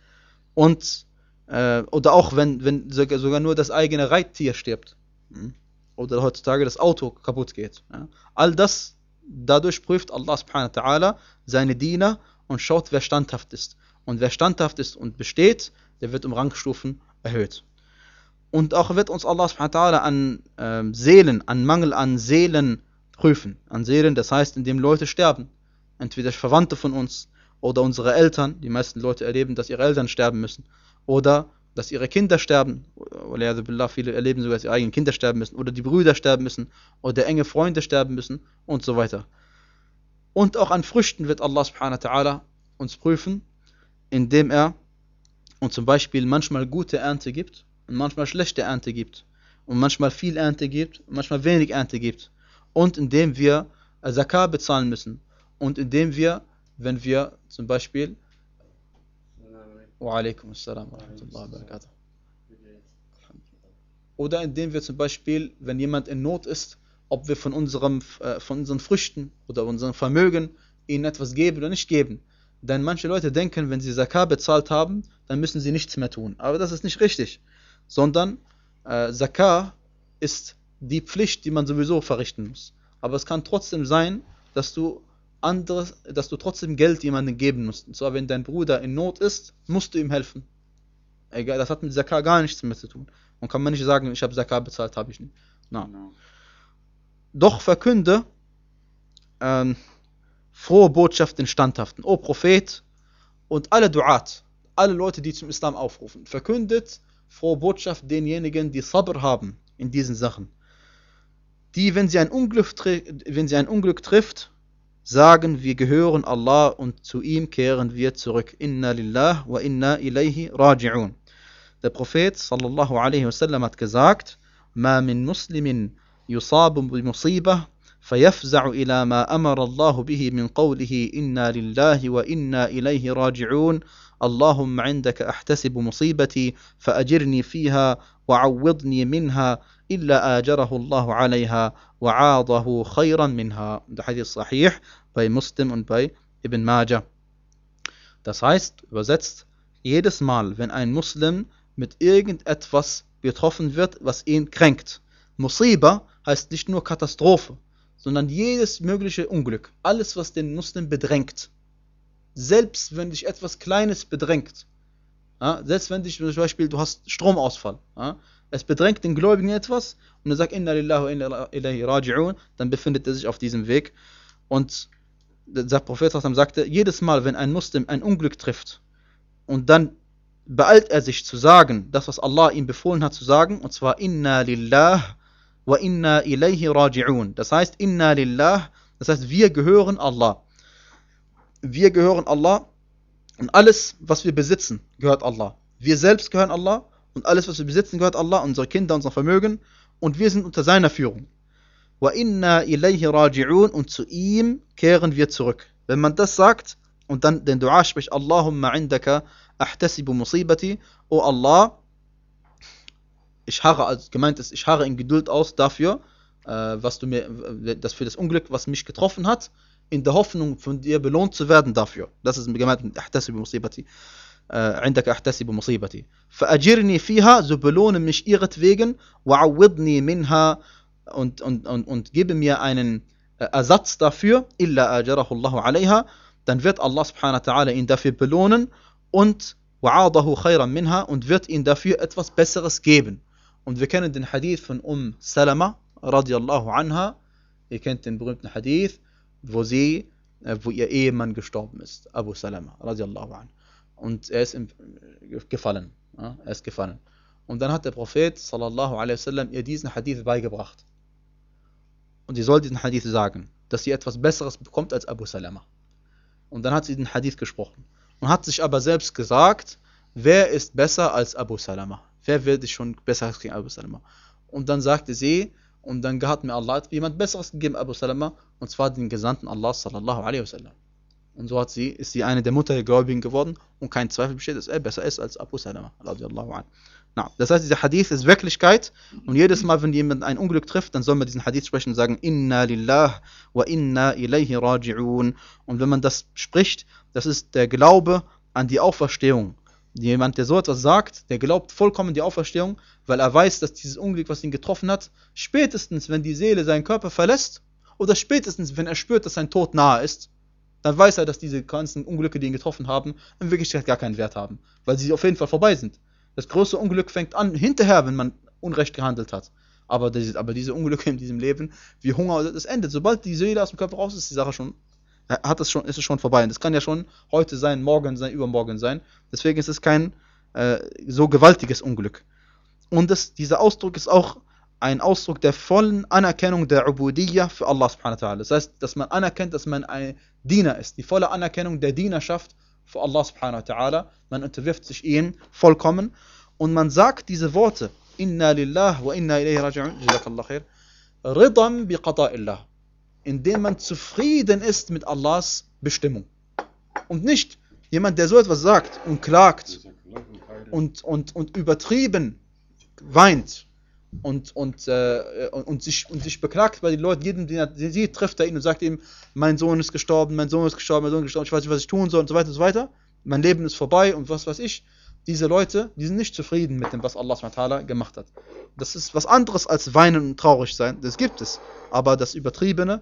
Und, äh, oder auch wenn, wenn sogar, sogar nur das eigene Reittier stirbt. Oder heutzutage das Auto kaputt geht. Ja. All das, dadurch prüft Allah subhanahu wa ta'ala seine Diener und schaut, wer standhaft ist. Und wer standhaft ist und besteht, der wird um Rangstufen erhöht. Und auch wird uns Allah subhanahu wa ta'ala an äh, Seelen, an Mangel an Seelen prüfen. An Seelen, das heißt, indem Leute sterben. Entweder Verwandte von uns oder unsere Eltern. Die meisten Leute erleben, dass ihre Eltern sterben müssen. Oder dass ihre Kinder sterben. Viele erleben sogar, dass ihre eigenen Kinder sterben müssen. Oder die Brüder sterben müssen. Oder enge Freunde sterben müssen. Und so weiter. Und auch an Früchten wird Allah subhanahu wa ta'ala uns prüfen, indem er uns zum Beispiel manchmal gute Ernte gibt und manchmal schlechte Ernte gibt. Und manchmal viel Ernte gibt und manchmal wenig Ernte gibt. Und indem wir Zakah bezahlen müssen. Und indem wir, wenn wir zum Beispiel Wa alaikum assalam wa rahmatullahi wa barakatuh. Oder indem wir zum Beispiel, wenn jemand in Not ist, ob wir von, unserem, äh, von unseren Früchten oder unserem Vermögen ihnen etwas geben oder nicht geben. Denn manche Leute denken, wenn sie Zakah bezahlt haben, dann müssen sie nichts mehr tun. Aber das ist nicht richtig. Sondern äh, Zakah ist die Pflicht, die man sowieso verrichten muss. Aber es kann trotzdem sein, dass du anderes, dass du trotzdem Geld jemandem geben musst. Und zwar, wenn dein Bruder in Not ist, musst du ihm helfen. Egal, das hat mit Zakah gar nichts mehr zu tun. Und kann man nicht sagen, ich habe Zakah bezahlt, habe ich nicht. Nein. Genau. Doch verkünde ähm, frohe Botschaften standhaften. O Prophet und alle Duat, alle Leute, die zum Islam aufrufen, verkündet frohe Botschaft denjenigen, die Sabr haben in diesen Sachen. Die, wenn sie ein Unglück, wenn sie ein Unglück trifft, sagen, wir gehören Allah und zu ihm kehren wir zurück. Inna lillah wa inna ilayhi raji'un. Der Prophet sallallahu alaihi wasallam hat gesagt, Ma min muslimin yusabu bi musibah فيفزع إلى ما أمر الله به من قوله إنا لله وإنا إليه راجعون اللهم عندك أحتسب مصيبتي فأجرني فيها وعوضني منها إلا آجره الله عليها وعاضه خيرا منها. Der Hadith sahih bei Muslim und bei Ibn Majah. Das heißt, übersetzt, jedes Mal, wenn ein Muslim mit irgendetwas getroffen wird, was ihn kränkt. Musiba heißt nicht nur Katastrophe, sondern jedes mögliche Unglück, alles, was den Muslim bedrängt. Selbst wenn dich etwas Kleines bedrängt, ja, selbst wenn dich zum Beispiel, du hast Stromausfall, ja, es bedrängt den Gläubigen etwas und er sagt, Inna lillahi wa inna ilayhi raji'un, dann befindet er sich auf diesem Weg. Und der Prophet sagte, jedes Mal, wenn ein Muslim ein Unglück trifft und dann beeilt er sich zu sagen, das, was Allah ihm befohlen hat zu sagen, und zwar Inna lillah wa inna ilayhi raji'un. Das heißt, Inna lillah, das heißt, wir gehören Allah. Wir gehören Allah und alles, was wir besitzen, gehört Allah. Wir selbst gehören Allah und alles, was wir besitzen, gehört Allah, unsere Kinder, unser Vermögen, und wir sind unter seiner Führung. Wa inna ilayhi raji'un, und zu ihm kehren wir zurück. Wenn man das sagt und dann den Dua spricht, Allahumma indaka ahtasibu musibati, O Allah, ich harre, also gemeint ist, ich harre in Geduld aus dafür, äh, was du mir, das für das Unglück, was mich getroffen hat, in der Hoffnung, von dir belohnt zu werden dafür. Das ist gemeint mit ahtasibu musibati. عندك أحتسب مصيبتي فأجرني فيها, so belohne mich ihretwegen, وعوضني منها, und, und, und, und gebe mir einen äh, Ersatz dafür, إلا أجره الله عليها, dann wird Allah subhanahu wa ta'ala ihn dafür belohnen und وعاضه خيرا منها, und wird ihn dafür etwas Besseres geben. Und wir kennen den Hadith von Umm Salama radiallahu anha. Ihr kennt den berühmten Hadith, wo sie, äh, wo ihr Ehemann gestorben ist, Abu Salama radiallahu anhu. Und er ist im, äh, gefallen. Ja, er ist gefallen. Und dann hat der Prophet sallallahu alaihi wasallam ihr diesen Hadith beigebracht. Und sie soll diesen Hadith sagen, dass sie etwas Besseres bekommt als Abu Salama. Und dann hat sie den Hadith gesprochen. Und hat sich aber selbst gesagt, wer ist besser als Abu Salama? Wer wird schon besser als Abu Salama? Und dann sagte sie, und dann hat mir Allah jemand Besseres gegeben, Abu Salama, und zwar den Gesandten Allah sallallahu alaihi wasallam. Und so hat sie, ist sie eine der Mutter der Gläubigen geworden und kein Zweifel besteht, dass er besser ist als Abu Salama radiallahu anhu. Na, das heißt, dieser Hadith ist Wirklichkeit, und jedes Mal, wenn jemand ein Unglück trifft, dann soll man diesen Hadith sprechen und sagen, Inna lillah wa inna ilayhi raji'un. Und wenn man das spricht, das ist der Glaube an die Auferstehung. Jemand, der so etwas sagt, der glaubt vollkommen die Auferstehung, weil er weiß, dass dieses Unglück, was ihn getroffen hat, spätestens, wenn die Seele seinen Körper verlässt, oder spätestens, wenn er spürt, dass sein Tod nahe ist, dann weiß er, dass diese ganzen Unglücke, die ihn getroffen haben, in Wirklichkeit gar keinen Wert haben, weil sie auf jeden Fall vorbei sind. Das größte Unglück fängt an hinterher, wenn man unrecht gehandelt hat. Aber diese, aber diese Unglücke in diesem Leben, wie Hunger, das endet. Sobald die Seele aus dem Körper raus ist, ist die Sache schon, hat es schon, ist es schon vorbei. Und das kann ja schon heute sein, morgen sein, übermorgen sein. Deswegen ist es kein äh, so gewaltiges Unglück. Und das, dieser Ausdruck ist auch ein Ausdruck der vollen Anerkennung der Ubudiyya für Allah subhanahu wa ta'ala. Das heißt, dass man anerkennt, dass man ein Diener ist. Die volle Anerkennung der Dienerschaft für Allah subhanahu wa ta'ala. Man unterwirft sich ihm vollkommen. Und man sagt diese Worte, Inna lillah wa inna ilayhi raji'un, jazakallah khair, Ridam bi qada'illah, indem man zufrieden ist mit Allahs Bestimmung. Und nicht jemand, der so etwas sagt und klagt und, und, und übertrieben weint und, und, äh, und, und, sich, und sich beklagt bei den Leuten, jeden, den er den sieht, trifft er ihn und sagt ihm, mein Sohn ist gestorben, mein Sohn ist gestorben, mein Sohn ist gestorben, ich weiß nicht, was ich tun soll und so weiter und so weiter. Mein Leben ist vorbei und was weiß ich. Diese Leute, die sind nicht zufrieden mit dem, was Allah subhanahu wa ta'ala gemacht hat. Das ist was anderes als weinen und traurig sein, das gibt es. Aber das Übertriebene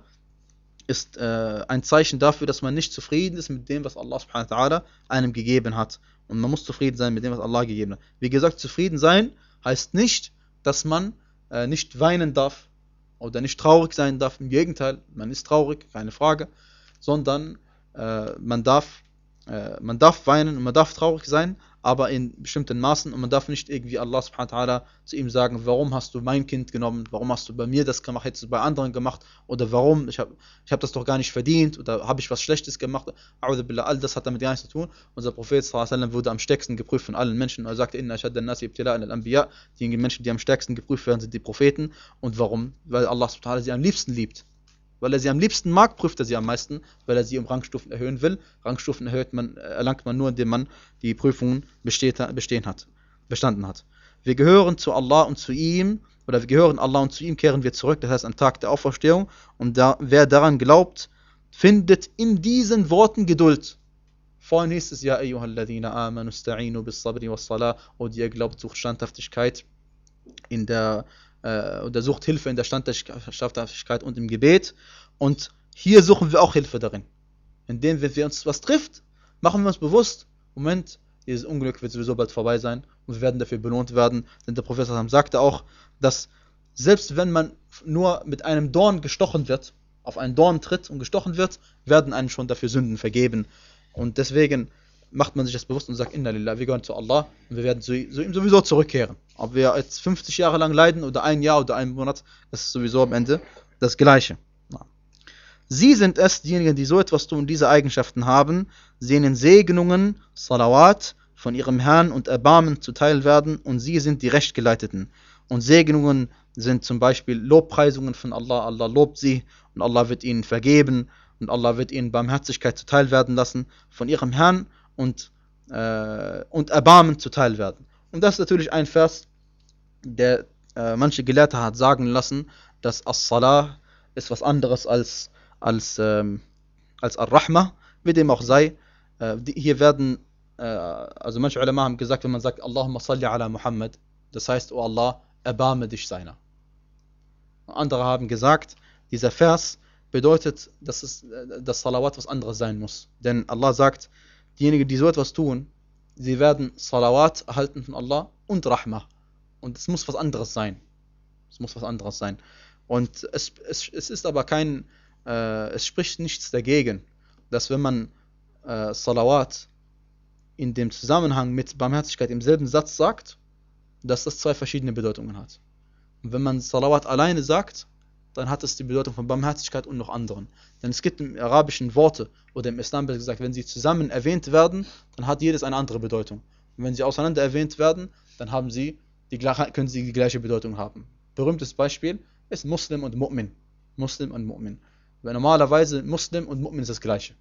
ist äh, ein Zeichen dafür, dass man nicht zufrieden ist mit dem, was Allah subhanahu wa ta'ala einem gegeben hat. Und man muss zufrieden sein mit dem, was Allah gegeben hat. Wie gesagt, zufrieden sein heißt nicht, dass man äh, nicht weinen darf oder nicht traurig sein darf. Im Gegenteil, man ist traurig, keine Frage. Sondern äh, man darf äh, man darf weinen und man darf traurig sein, aber in bestimmten Maßen, und man darf nicht irgendwie Allah subhanahu wa ta'ala zu ihm sagen, warum hast du mein Kind genommen, warum hast du bei mir das gemacht, hättest du bei anderen gemacht, oder warum, ich habe ich hab das doch gar nicht verdient, oder habe ich was Schlechtes gemacht, A'udhu billah, all das hat damit gar nichts zu tun. Unser Prophet sallallahu alaihi wasallam wurde am stärksten geprüft von allen Menschen, er sagte, inna ashadda an-nasi ibtila'an al-anbiya, die Menschen, die am stärksten geprüft werden, sind die Propheten. Und warum? Weil Allah subhanahu wa ta'ala sie am liebsten liebt. Weil er sie am liebsten mag, prüft er sie am meisten, weil er sie um Rangstufen erhöhen will. Rangstufen erhöht man, erlangt man nur, indem man die Prüfungen besteht, bestehen hat, bestanden hat. Wir gehören zu Allah und zu ihm, oder wir gehören Allah und zu ihm kehren wir zurück, das heißt am Tag der Auferstehung. Und da, wer daran glaubt, findet in diesen Worten Geduld. Vorhin hieß es ja, ayyuhalladhina amanu sta'inu bis sabri was salah, und ihr glaubt, sucht Standhaftigkeit in der oder sucht Hilfe in der Standhaftigkeit und im Gebet. Und hier suchen wir auch Hilfe darin. Indem, wenn wir uns was trifft, machen wir uns bewusst, Moment, dieses Unglück wird sowieso bald vorbei sein und wir werden dafür belohnt werden. Denn der Prophet sagte auch, dass selbst wenn man nur mit einem Dorn gestochen wird, auf einen Dorn tritt und gestochen wird, werden einem schon dafür Sünden vergeben. Und deswegen macht man sich das bewusst und sagt, inna lillah, wir gehören zu Allah und wir werden zu, zu ihm sowieso zurückkehren. Ob wir jetzt fünfzig Jahre lang leiden oder ein Jahr oder einen Monat, das ist sowieso am Ende das Gleiche. Sie sind es, diejenigen, die so etwas tun, diese Eigenschaften haben, denen Segnungen, Salawat von ihrem Herrn und Erbarmen zuteil werden, und sie sind die Rechtgeleiteten. Und Segnungen sind zum Beispiel Lobpreisungen von Allah, Allah lobt sie und Allah wird ihnen vergeben und Allah wird ihnen Barmherzigkeit zuteil werden lassen von ihrem Herrn und, äh, und Erbarmen zuteil werden. Und das ist natürlich ein Vers, der äh, manche Gelehrte hat sagen lassen, dass As-Salah ist was anderes als, als, ähm, als Ar-Rahma, wie dem auch sei. Äh, die, hier werden, äh, also manche Ulama haben gesagt, wenn man sagt, Allahumma salli ala Muhammad, das heißt, oh Allah, erbarme dich seiner. Andere haben gesagt, dieser Vers bedeutet, dass es, das Salawat was anderes sein muss. Denn Allah sagt, diejenigen, die so etwas tun, sie werden Salawat erhalten von Allah und Rahmah. Und es muss was anderes sein. Es muss was anderes sein. Und es, es, es ist aber kein, äh, es spricht nichts dagegen, dass wenn man äh, Salawat in dem Zusammenhang mit Barmherzigkeit im selben Satz sagt, dass das zwei verschiedene Bedeutungen hat. Und wenn man Salawat alleine sagt, dann hat es die Bedeutung von Barmherzigkeit und noch anderen. Denn es gibt im arabischen Worte oder im Islam gesagt, wenn sie zusammen erwähnt werden, dann hat jedes eine andere Bedeutung. Und wenn sie auseinander erwähnt werden, dann haben sie die, können sie die gleiche Bedeutung haben. Berühmtes Beispiel ist Muslim und Mu'min. Muslim und Mu'min. Weil normalerweise Muslim und Mu'min ist das gleiche.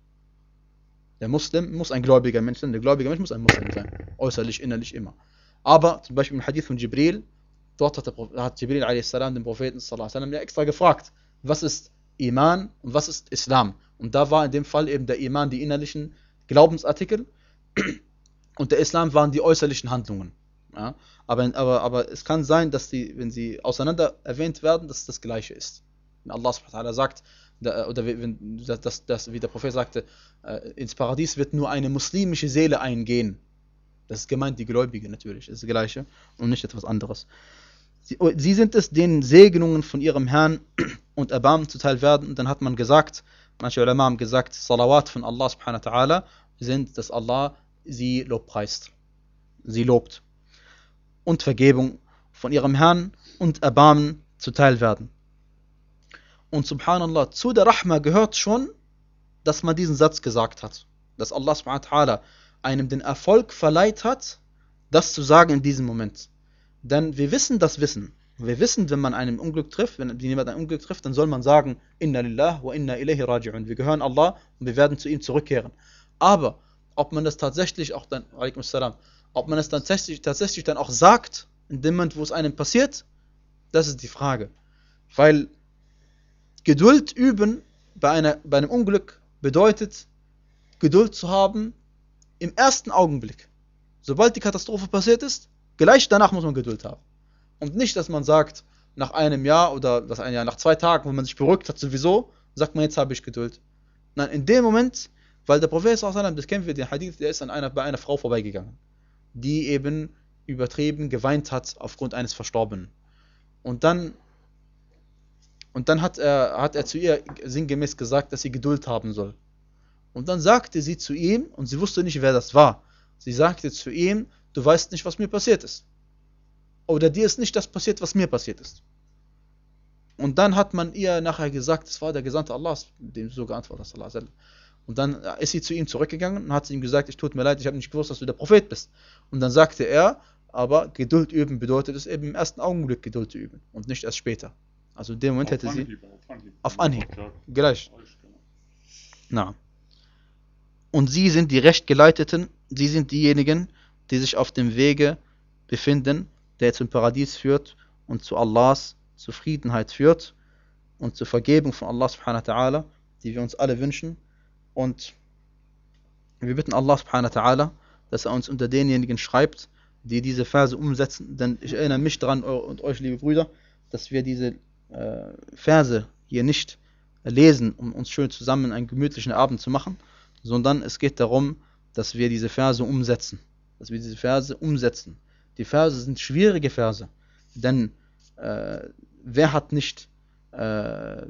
Der Muslim muss ein gläubiger Mensch sein, der gläubige Mensch muss ein Muslim sein. Äußerlich, innerlich immer. Aber zum Beispiel im Hadith von Jibril, dort hat, der, hat Jibril a s. den Propheten sallallahu alaihi wasallam ja extra gefragt, was ist Iman und was ist Islam? Und da war in dem Fall eben der Iman die innerlichen Glaubensartikel und der Islam waren die äußerlichen Handlungen. Ja? Aber, aber, aber es kann sein, dass die, wenn sie auseinander erwähnt werden, dass es das Gleiche ist. Wenn Allah subhanahu wa ta'ala sagt, da, oder wenn, das, das, wie der Prophet sagte, äh, ins Paradies wird nur eine muslimische Seele eingehen. Das ist gemeint die Gläubige natürlich, das ist das Gleiche und nicht etwas anderes. Sie, sie sind es, denen Segnungen von ihrem Herrn und Erbarmen zuteil werden. Und dann hat man gesagt, manche Ulama haben gesagt, Salawat von Allah subhanahu wa ta'ala sind, dass Allah sie lobpreist. Sie lobt. Und Vergebung von ihrem Herrn und Erbarmen zuteil werden. Und subhanallah, zu der Rahma gehört schon, dass man diesen Satz gesagt hat. Dass Allah subhanahu wa ta'ala einem den Erfolg verleiht hat, das zu sagen in diesem Moment. Denn wir wissen das Wissen. Wir wissen, wenn man einem Unglück trifft, wenn jemand ein Unglück trifft, dann soll man sagen, Inna lillah wa inna ilayhi raji'un. Wir gehören Allah und wir werden zu ihm zurückkehren. Aber ob man das tatsächlich auch dann, alaikum salam, ob man es dann tatsächlich, tatsächlich dann auch sagt, in dem Moment, wo es einem passiert, Das ist die Frage. Weil Geduld üben bei, einer, bei einem Unglück bedeutet, Geduld zu haben im ersten Augenblick. Sobald die Katastrophe passiert ist, gleich danach muss man Geduld haben. Und nicht, dass man sagt, nach einem Jahr oder was ein Jahr, nach zwei Tagen, wo man sich beruhigt hat sowieso, sagt man, jetzt habe ich Geduld. Nein, in dem Moment, weil der Prophet sallallahu alaihi wasallam, das kennen wir, den Hadith, der ist an einer, bei einer Frau vorbeigegangen, die eben übertrieben geweint hat aufgrund eines Verstorbenen. Und dann, und dann hat er, hat er zu ihr sinngemäß gesagt, dass sie Geduld haben soll. Und dann sagte sie zu ihm, und sie wusste nicht, wer das war, sie sagte zu ihm, du weißt nicht, was mir passiert ist. Oder dir ist nicht das passiert, was mir passiert ist. Und dann hat man ihr nachher gesagt, es war der Gesandte Allahs, dem sie so geantwortet hat. Und dann ist sie zu ihm zurückgegangen und hat ihm gesagt, ich tut mir leid, ich habe nicht gewusst, dass du der Prophet bist. Und dann sagte er, aber Geduld üben bedeutet es eben im ersten Augenblick Geduld zu üben und nicht erst später. Also in dem Moment hätte sie... Auf Anhieb. Gleich. Na. Und sie sind die Rechtgeleiteten, sie sind diejenigen, die sich auf dem Wege befinden, der zum Paradies führt und zu Allahs Zufriedenheit führt und zur Vergebung von Allah subhanahu wa ta'ala, die wir uns alle wünschen. Und wir bitten Allah subhanahu wa ta'ala, dass er uns unter denjenigen schreibt, die diese Verse umsetzen. Denn ich erinnere mich daran und euch, liebe Brüder, dass wir diese äh, Verse hier nicht lesen, um uns schön zusammen einen gemütlichen Abend zu machen, sondern es geht darum, dass wir diese Verse umsetzen. Dass wir diese Verse umsetzen. Die Verse sind schwierige Verse, denn äh, wer hat nicht äh,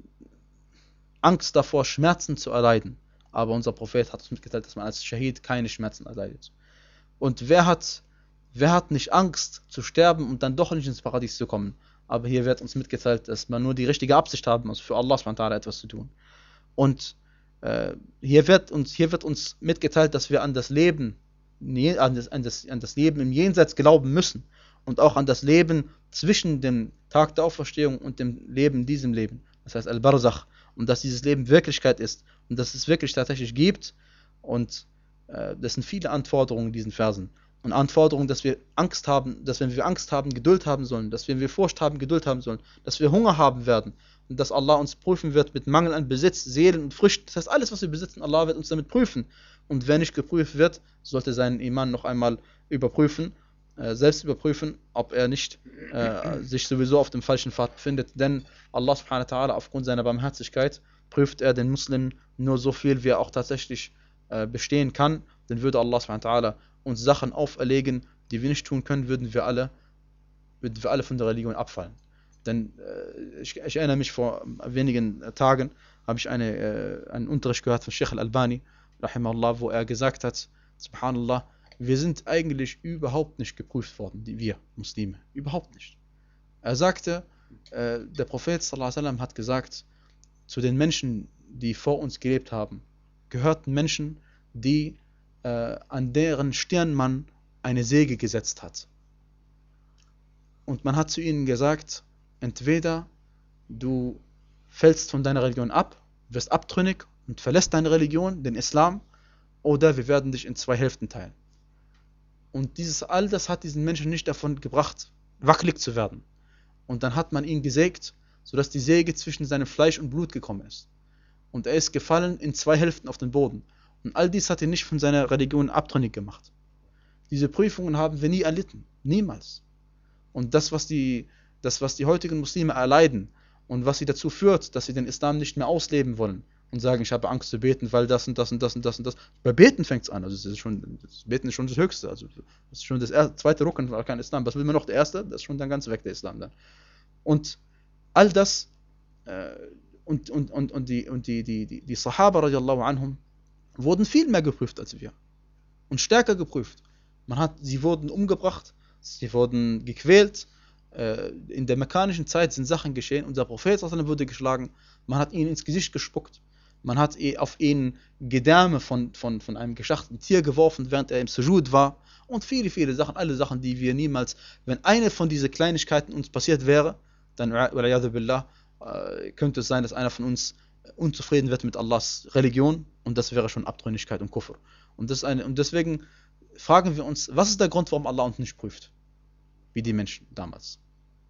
Angst davor, Schmerzen zu erleiden? Aber unser Prophet hat uns mitgeteilt, dass man als Schahid keine Schmerzen erleidet. Und wer hat, wer hat nicht Angst zu sterben und dann doch nicht ins Paradies zu kommen? Aber hier wird uns mitgeteilt, dass man nur die richtige Absicht haben muss, für Allah subhanahu wa ta'ala etwas zu tun. Und äh, hier, wird uns, hier wird uns mitgeteilt, dass wir an das Leben, an das, an das, an das Leben im Jenseits glauben müssen. Und auch an das Leben zwischen dem Tag der Auferstehung und dem Leben in diesem Leben. Das heißt Al-Barzakh. Und dass dieses Leben Wirklichkeit ist. Und dass es wirklich tatsächlich gibt. Und äh, das sind viele Anforderungen in diesen Versen. Und Anforderungen, dass wir Angst haben, dass wenn wir Angst haben, Geduld haben sollen. Dass wenn wir Furcht haben, Geduld haben sollen. Dass wir Hunger haben werden. Und dass Allah uns prüfen wird mit Mangel an Besitz, Seelen und Früchten. Das heißt, alles, was wir besitzen, Allah wird uns damit prüfen. Und wer nicht geprüft wird, sollte seinen Iman noch einmal überprüfen. Selbst überprüfen, ob er nicht äh, sich sowieso auf dem falschen Pfad befindet. Denn Allah subhanahu wa ta'ala, aufgrund seiner Barmherzigkeit, prüft er den Muslim nur so viel, wie er auch tatsächlich äh, bestehen kann. Denn würde Allah subhanahu wa ta'ala uns Sachen auferlegen, die wir nicht tun können, würden wir alle, würden wir alle von der Religion abfallen. Denn äh, ich, ich erinnere mich, vor wenigen Tagen habe ich eine, äh, einen Unterricht gehört von Sheikh Al-Albani, rahimahullah, wo er gesagt hat, subhanallah, wir sind eigentlich überhaupt nicht geprüft worden, die wir Muslime. Überhaupt nicht. Er sagte, äh, der Prophet sallallahu alaihi wasallam hat gesagt, zu den Menschen, die vor uns gelebt haben, gehörten Menschen, die äh, an deren Stirn man eine Säge gesetzt hat. Und man hat zu ihnen gesagt, entweder du fällst von deiner Religion ab, wirst abtrünnig und verlässt deine Religion, den Islam, oder wir werden dich in zwei Hälften teilen. Und dieses, all das hat diesen Menschen nicht davon gebracht, wackelig zu werden. Und dann hat man ihn gesägt, sodass die Säge zwischen seinem Fleisch und Blut gekommen ist. Und er ist gefallen in zwei Hälften auf den Boden. Und all dies hat ihn nicht von seiner Religion abtrünnig gemacht. Diese Prüfungen haben wir nie erlitten. Niemals. Und das, was die, das, was die heutigen Muslime erleiden und was sie dazu führt, dass sie den Islam nicht mehr ausleben wollen, und sagen, ich habe Angst zu beten, weil das und das und das und das und das. Bei Beten fängt es an. Also das ist schon, das Beten ist schon das Höchste. Also das ist schon das erste, zweite Rukn war kein Islam. Was will man noch? Der erste? Das ist schon dann ganz weg, der Islam dann. Und all das äh, und, und, und, und die, und die, die, die, die Sahaba radiallahu anhum wurden viel mehr geprüft als wir. Und stärker geprüft. Man hat, sie wurden umgebracht, sie wurden gequält. Äh, in der mekkanischen Zeit sind Sachen geschehen. Unser Prophet wurde geschlagen. Man hat ihn ins Gesicht gespuckt. Man hat auf ihn Gedärme von, von, von einem geschlachteten Tier geworfen, während er im Sujud war. Und viele, viele Sachen, alle Sachen, die wir niemals, wenn eine von diesen Kleinigkeiten uns passiert wäre, dann billah, könnte es sein, dass einer von uns unzufrieden wird mit Allahs Religion, und das wäre schon Abtrünnigkeit und Kufr. Und, das ist eine, und deswegen fragen wir uns, was ist der Grund, warum Allah uns nicht prüft? Wie die Menschen damals.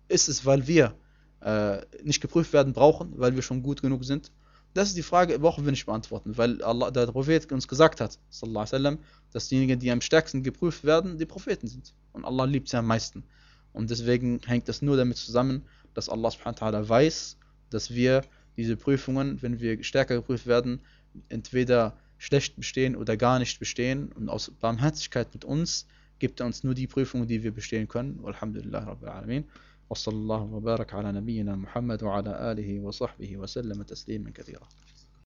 ist es, weil wir äh, nicht geprüft werden brauchen, weil wir schon gut genug sind? Das ist die Frage, brauchen wir nicht beantworten, weil Allah, der Prophet uns gesagt hat, sallallahu alaihi wasallam, dass diejenigen, die am stärksten geprüft werden, die Propheten sind. Und Allah liebt sie am meisten. Und deswegen hängt das nur damit zusammen, dass Allah subhanahu wa ta'ala weiß, dass wir diese Prüfungen, wenn wir stärker geprüft werden, entweder schlecht bestehen oder gar nicht bestehen. Und aus Barmherzigkeit mit uns gibt er uns nur die Prüfungen, die wir bestehen können. Walhamdulillah Rabbil Alamin. وصلى الله وبارك على نبينا محمد وعلى آله وصحبه وسلم تسليما كثيرا.